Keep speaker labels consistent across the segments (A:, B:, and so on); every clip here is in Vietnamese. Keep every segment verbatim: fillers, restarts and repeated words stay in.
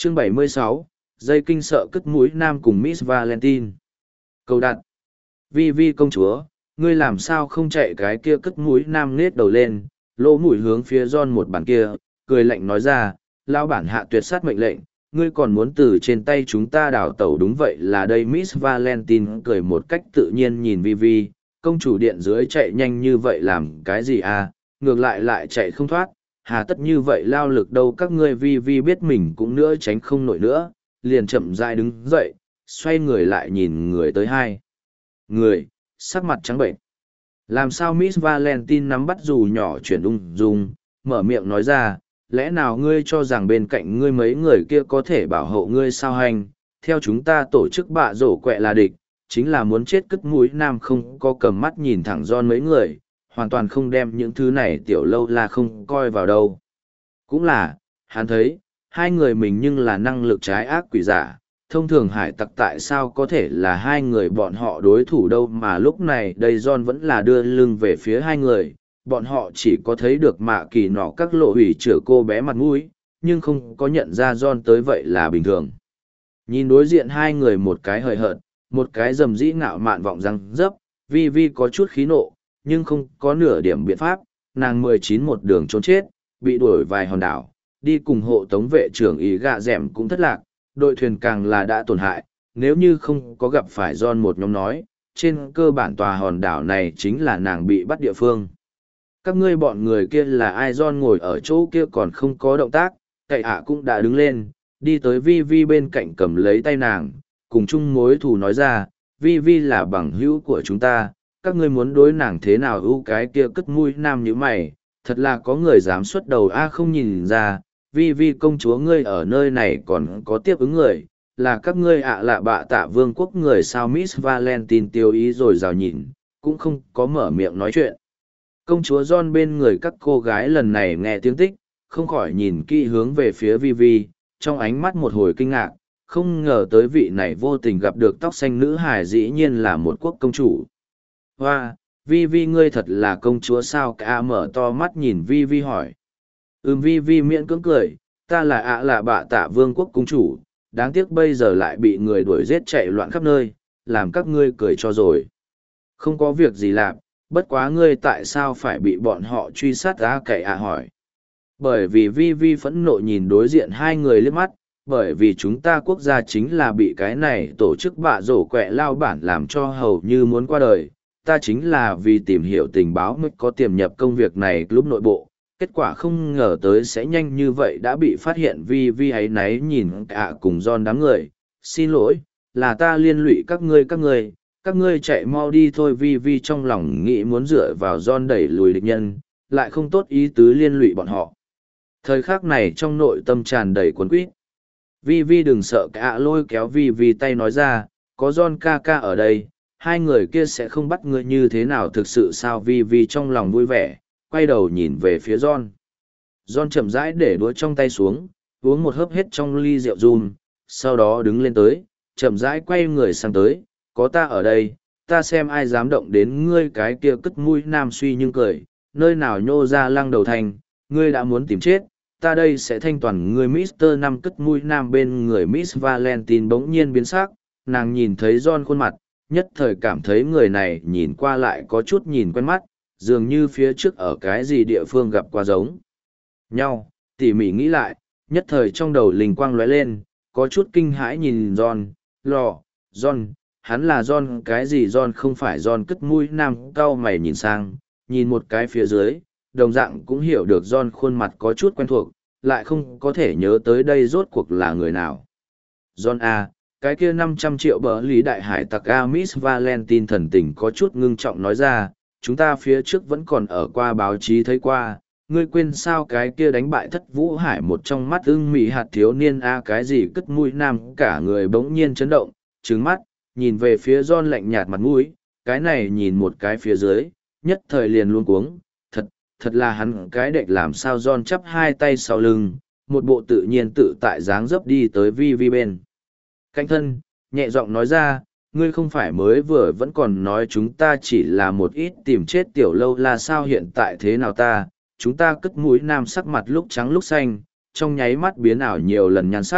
A: Chương bảy mươi sáu, dây kinh sợ cất mũi nam cùng Miss Valentine. Cầu đặt. Vi Vi công chúa, ngươi làm sao không chạy cái kia cất mũi nam nết đầu lên, lỗ mũi hướng phía John một bàn kia, cười lạnh nói ra, lao bản hạ tuyệt sát mệnh lệnh, ngươi còn muốn từ trên tay chúng ta đào tẩu. Đúng vậy là đây. Miss Valentine cười một cách tự nhiên nhìn Vi Vi, công chủ điện dưới chạy nhanh như vậy làm cái gì à, ngược lại lại chạy không thoát, hà tất như vậy lao lực đâu các ngươi. Vi Vi biết mình cũng nữa tránh không nổi nữa, liền chậm rãi đứng dậy, xoay người lại nhìn người tới hai người, sắc mặt trắng bệnh. Làm sao? Miss Valentine nắm bắt dù nhỏ chuyển ung dung, mở miệng nói ra, lẽ nào ngươi cho rằng bên cạnh ngươi mấy người kia có thể bảo hộ ngươi sao? Hành, theo chúng ta tổ chức bạ rổ quẹ là địch, chính là muốn chết. Cất mũi nam không có cầm mắt nhìn thẳng John mấy người, hoàn toàn không đem những thứ này tiểu lâu là không coi vào đâu. Cũng là, hắn thấy, hai người mình nhưng là năng lực trái ác quỷ giả, thông thường hải tặc tại sao có thể là hai người bọn họ đối thủ đâu. Mà lúc này đây John vẫn là đưa lưng về phía hai người, bọn họ chỉ có thấy được mạ kỳ nọ các lộ hủy chữa cô bé mặt mũi, nhưng không có nhận ra John tới, vậy là bình thường. Nhìn đối diện hai người, một cái hời hợt, một cái rầm rĩ ngạo mạn vọng răng dấp, Vi Vi có chút khí nộ, nhưng không có nửa điểm biện pháp, nàng mười chín một đường trốn chết, bị đuổi vài hòn đảo, đi cùng hộ tống vệ trưởng ý gạ dẻm cũng thất lạc, đội thuyền càng là đã tổn hại, nếu như không có gặp phải John một nhóm nói, trên cơ bản tòa hòn đảo này chính là nàng bị bắt địa phương. Các ngươi bọn người kia là ai? John ngồi ở chỗ kia còn không có động tác, cậy ạ cũng đã đứng lên, đi tới Vi Vi bên cạnh cầm lấy tay nàng, cùng chung mối thù nói ra, Vi Vi là bằng hữu của chúng ta, các ngươi muốn đối nàng thế nào? Ưu cái kia cất mũi nam như mày, thật là có người dám xuất đầu a. Không nhìn ra, Vi Vi công chúa ngươi ở nơi này còn có tiếp ứng người, là các ngươi ạ lạ bạ tạ vương quốc người sao? Miss Valentine tiêu ý rồi rào nhìn, cũng không có mở miệng nói chuyện. Công chúa John bên người các cô gái lần này nghe tiếng tích, không khỏi nhìn kỹ hướng về phía Vi Vi, trong ánh mắt một hồi kinh ngạc, không ngờ tới vị này vô tình gặp được tóc xanh nữ hài dĩ nhiên là một quốc công chủ. Hoa, Vi Vi ngươi thật là công chúa sao? Cả mở to mắt nhìn Vi Vi hỏi. Ừm. Vi Vi miễn cưỡng cười, ta là ạ là bạ tạ vương quốc công chủ, đáng tiếc bây giờ lại bị người đuổi giết chạy loạn khắp nơi, làm các ngươi cười cho rồi. Không có việc gì làm, bất quá ngươi tại sao phải bị bọn họ truy sát? Á cậy ạ hỏi. Bởi vì Vi Vi phẫn nộ nhìn đối diện hai người liếc mắt, bởi vì chúng ta quốc gia chính là bị cái này tổ chức bạ rổ quẹ lao bản làm cho hầu như muốn qua đời. Ta chính là vì tìm hiểu tình báo mới có tiềm nhập công việc này lúc nội bộ, kết quả không ngờ tới sẽ nhanh như vậy đã bị phát hiện. Vi Vi ấy náy nhìn ạ cùng John đám người, xin lỗi, là ta liên lụy các ngươi các ngươi, các ngươi chạy mau đi thôi. Vi Vi trong lòng nghĩ muốn dựa vào John đẩy lùi địch nhân, lại không tốt ý tứ liên lụy bọn họ. Thời khắc này trong nội tâm tràn đầy cuốn quýt. Vi Vi đừng sợ, cả lôi kéo Vi Vi tay nói ra, có John ca ca ở đây, hai người kia sẽ không bắt ngươi như thế nào. Thực sự sao? Vi Vi trong lòng vui vẻ, quay đầu nhìn về phía John. John chậm rãi để đũa trong tay xuống, uống một hớp hết trong ly rượu rum, sau đó đứng lên tới, chậm rãi quay người sang tới, có ta ở đây, ta xem ai dám động đến ngươi. Cái kia cất mũi nam suy nhưng cười, nơi nào nhô ra lăng đầu thành, ngươi đã muốn tìm chết, ta đây sẽ thanh toàn ngươi. Mister Năm cất mũi nam bên người Miss Valentine bỗng nhiên biến sắc, nàng nhìn thấy John khuôn mặt, nhất thời cảm thấy người này nhìn qua lại có chút nhìn quen mắt, dường như phía trước ở cái gì địa phương gặp qua giống nhau. Tỉ mỉ nghĩ lại, nhất thời trong đầu linh quang lóe lên, có chút kinh hãi nhìn John. Lò, John, hắn là John cái gì? John không phải John. Cất mũi nam cau mày nhìn sang, nhìn một cái phía dưới, đồng dạng cũng hiểu được John khuôn mặt có chút quen thuộc, lại không có thể nhớ tới đây rốt cuộc là người nào. John A, cái kia năm trăm triệu bờ lý đại hải tặc A. Miss Valentine thần tình có chút ngưng trọng nói ra, chúng ta phía trước vẫn còn ở qua báo chí thấy qua, ngươi quên sao? Cái kia đánh bại thất vũ hải một trong mắt ưng mị hạt thiếu niên A. Cái gì? Cất mũi nam cả người bỗng nhiên chấn động, trừng mắt, nhìn về phía John lạnh nhạt mặt mũi, cái này nhìn một cái phía dưới, nhất thời liền luôn cuống, thật, thật là hắn cái đệch làm sao? John chắp hai tay sau lưng, một bộ tự nhiên tự tại dáng dấp đi tới Vi Vi bên cạnh thân, nhẹ giọng nói ra, ngươi không phải mới vừa vẫn còn nói chúng ta chỉ là một ít tìm chết tiểu lâu là sao? Hiện tại thế nào ta? Chúng ta cất mũi nam sắc mặt lúc trắng lúc xanh, trong nháy mắt biến ảo nhiều lần nhan sắc,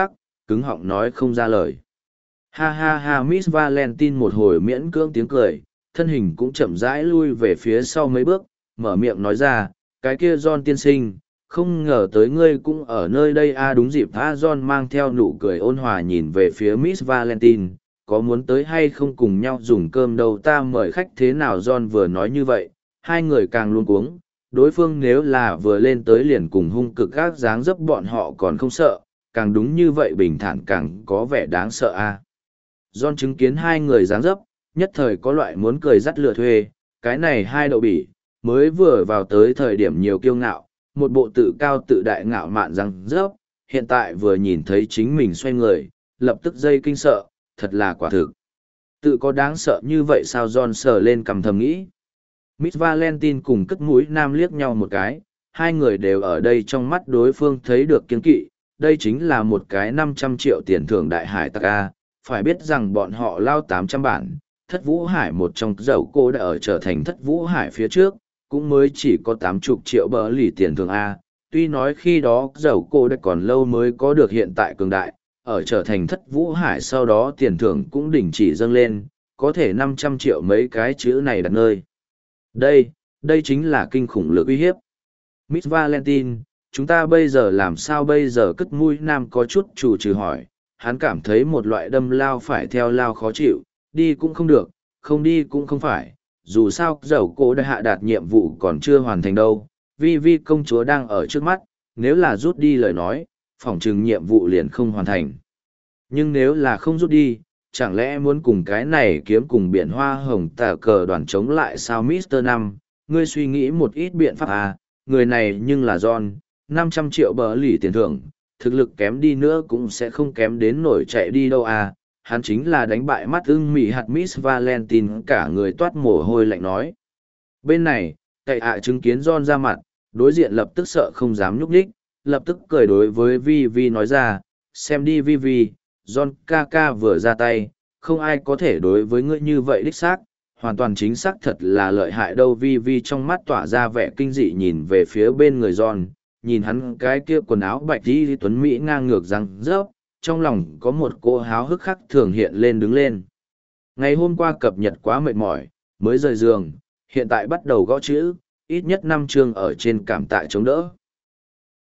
A: cứng họng nói không ra lời. Ha ha ha, Miss Valentine một hồi miễn cưỡng tiếng cười, thân hình cũng chậm rãi lui về phía sau mấy bước, mở miệng nói ra, cái kia John tiên sinh, không ngờ tới ngươi cũng ở nơi đây a à, đúng dịp tha John mang theo nụ cười ôn hòa nhìn về phía Miss Valentine, có muốn tới hay không cùng nhau dùng cơm đâu ta mời khách thế nào John vừa nói như vậy, hai người càng luống cuống, đối phương nếu là vừa lên tới liền cùng hung cực các dáng dấp bọn họ còn không sợ, càng đúng như vậy bình thản càng có vẻ đáng sợ a à. John chứng kiến hai người dáng dấp, nhất thời có loại muốn cười dắt lừa thuê, cái này hai đậu bỉ, mới vừa vào tới thời điểm nhiều kiêu ngạo, một bộ tự cao tự đại ngạo mạn răng rớp, hiện tại vừa nhìn thấy chính mình xoay người, lập tức dây kinh sợ, thật là quả thực. Tự có đáng sợ như vậy sao John sờ lên cầm thầm nghĩ. Miss Valentine cùng cất mũi nam liếc nhau một cái, hai người đều ở đây trong mắt đối phương thấy được kiên kỵ, đây chính là một cái năm trăm triệu tiền thưởng đại hải tặc A, phải biết rằng bọn họ lao tám trăm bản, thất vũ hải một trong dầu cô đã ở trở thành thất vũ hải phía trước, cũng mới chỉ có tám mươi triệu bờ lì tiền thưởng A, tuy nói khi đó dầu cô đã còn lâu mới có được hiện tại cường đại, ở trở thành thất vũ hải sau đó tiền thưởng cũng đình chỉ dâng lên, có thể năm trăm triệu mấy cái chữ này đặt nơi. Đây, đây chính là kinh khủng lực uy hiếp. Miss Valentine, chúng ta bây giờ làm sao bây giờ cất mũi nam có chút chủ trừ hỏi, hắn cảm thấy một loại đâm lao phải theo lao khó chịu, đi cũng không được, không đi cũng không phải, dù sao dầu cổ đã hạ đạt nhiệm vụ còn chưa hoàn thành đâu, vi vi công chúa đang ở trước mắt, nếu là rút đi lời nói, phỏng chừng nhiệm vụ liền không hoàn thành. Nhưng nếu là không rút đi, chẳng lẽ muốn cùng cái này kiếm cùng biển hoa hồng tả cờ đoàn chống lại sao Mister Năm, ngươi suy nghĩ một ít biện pháp à, người này nhưng là John, năm trăm triệu bờ lì tiền thưởng, thực lực kém đi nữa cũng sẽ không kém đến nổi chạy đi đâu à, hắn chính là đánh bại mắt ưng mị hạt Miss Valentine cả người toát mồ hôi lạnh nói. Bên này, cậy ạ chứng kiến John ra mặt, đối diện lập tức sợ không dám nhúc nhích, lập tức cười đối với Vi Vi nói ra, xem đi Vi Vi, John ca ca vừa ra tay, không ai có thể đối với ngươi như vậy đích xác, hoàn toàn chính xác thật là lợi hại đâu Vi Vi trong mắt tỏa ra vẻ kinh dị nhìn về phía bên người John, nhìn hắn cái kia quần áo bạch đi tuấn Mỹ ngang ngược răng rớp, trong lòng có một cô háo hức khắc thường hiện lên đứng lên. Ngày hôm qua cập nhật quá mệt mỏi, mới rời giường, hiện tại bắt đầu gõ chữ, ít nhất năm chương ở trên cảm tạ chống đỡ.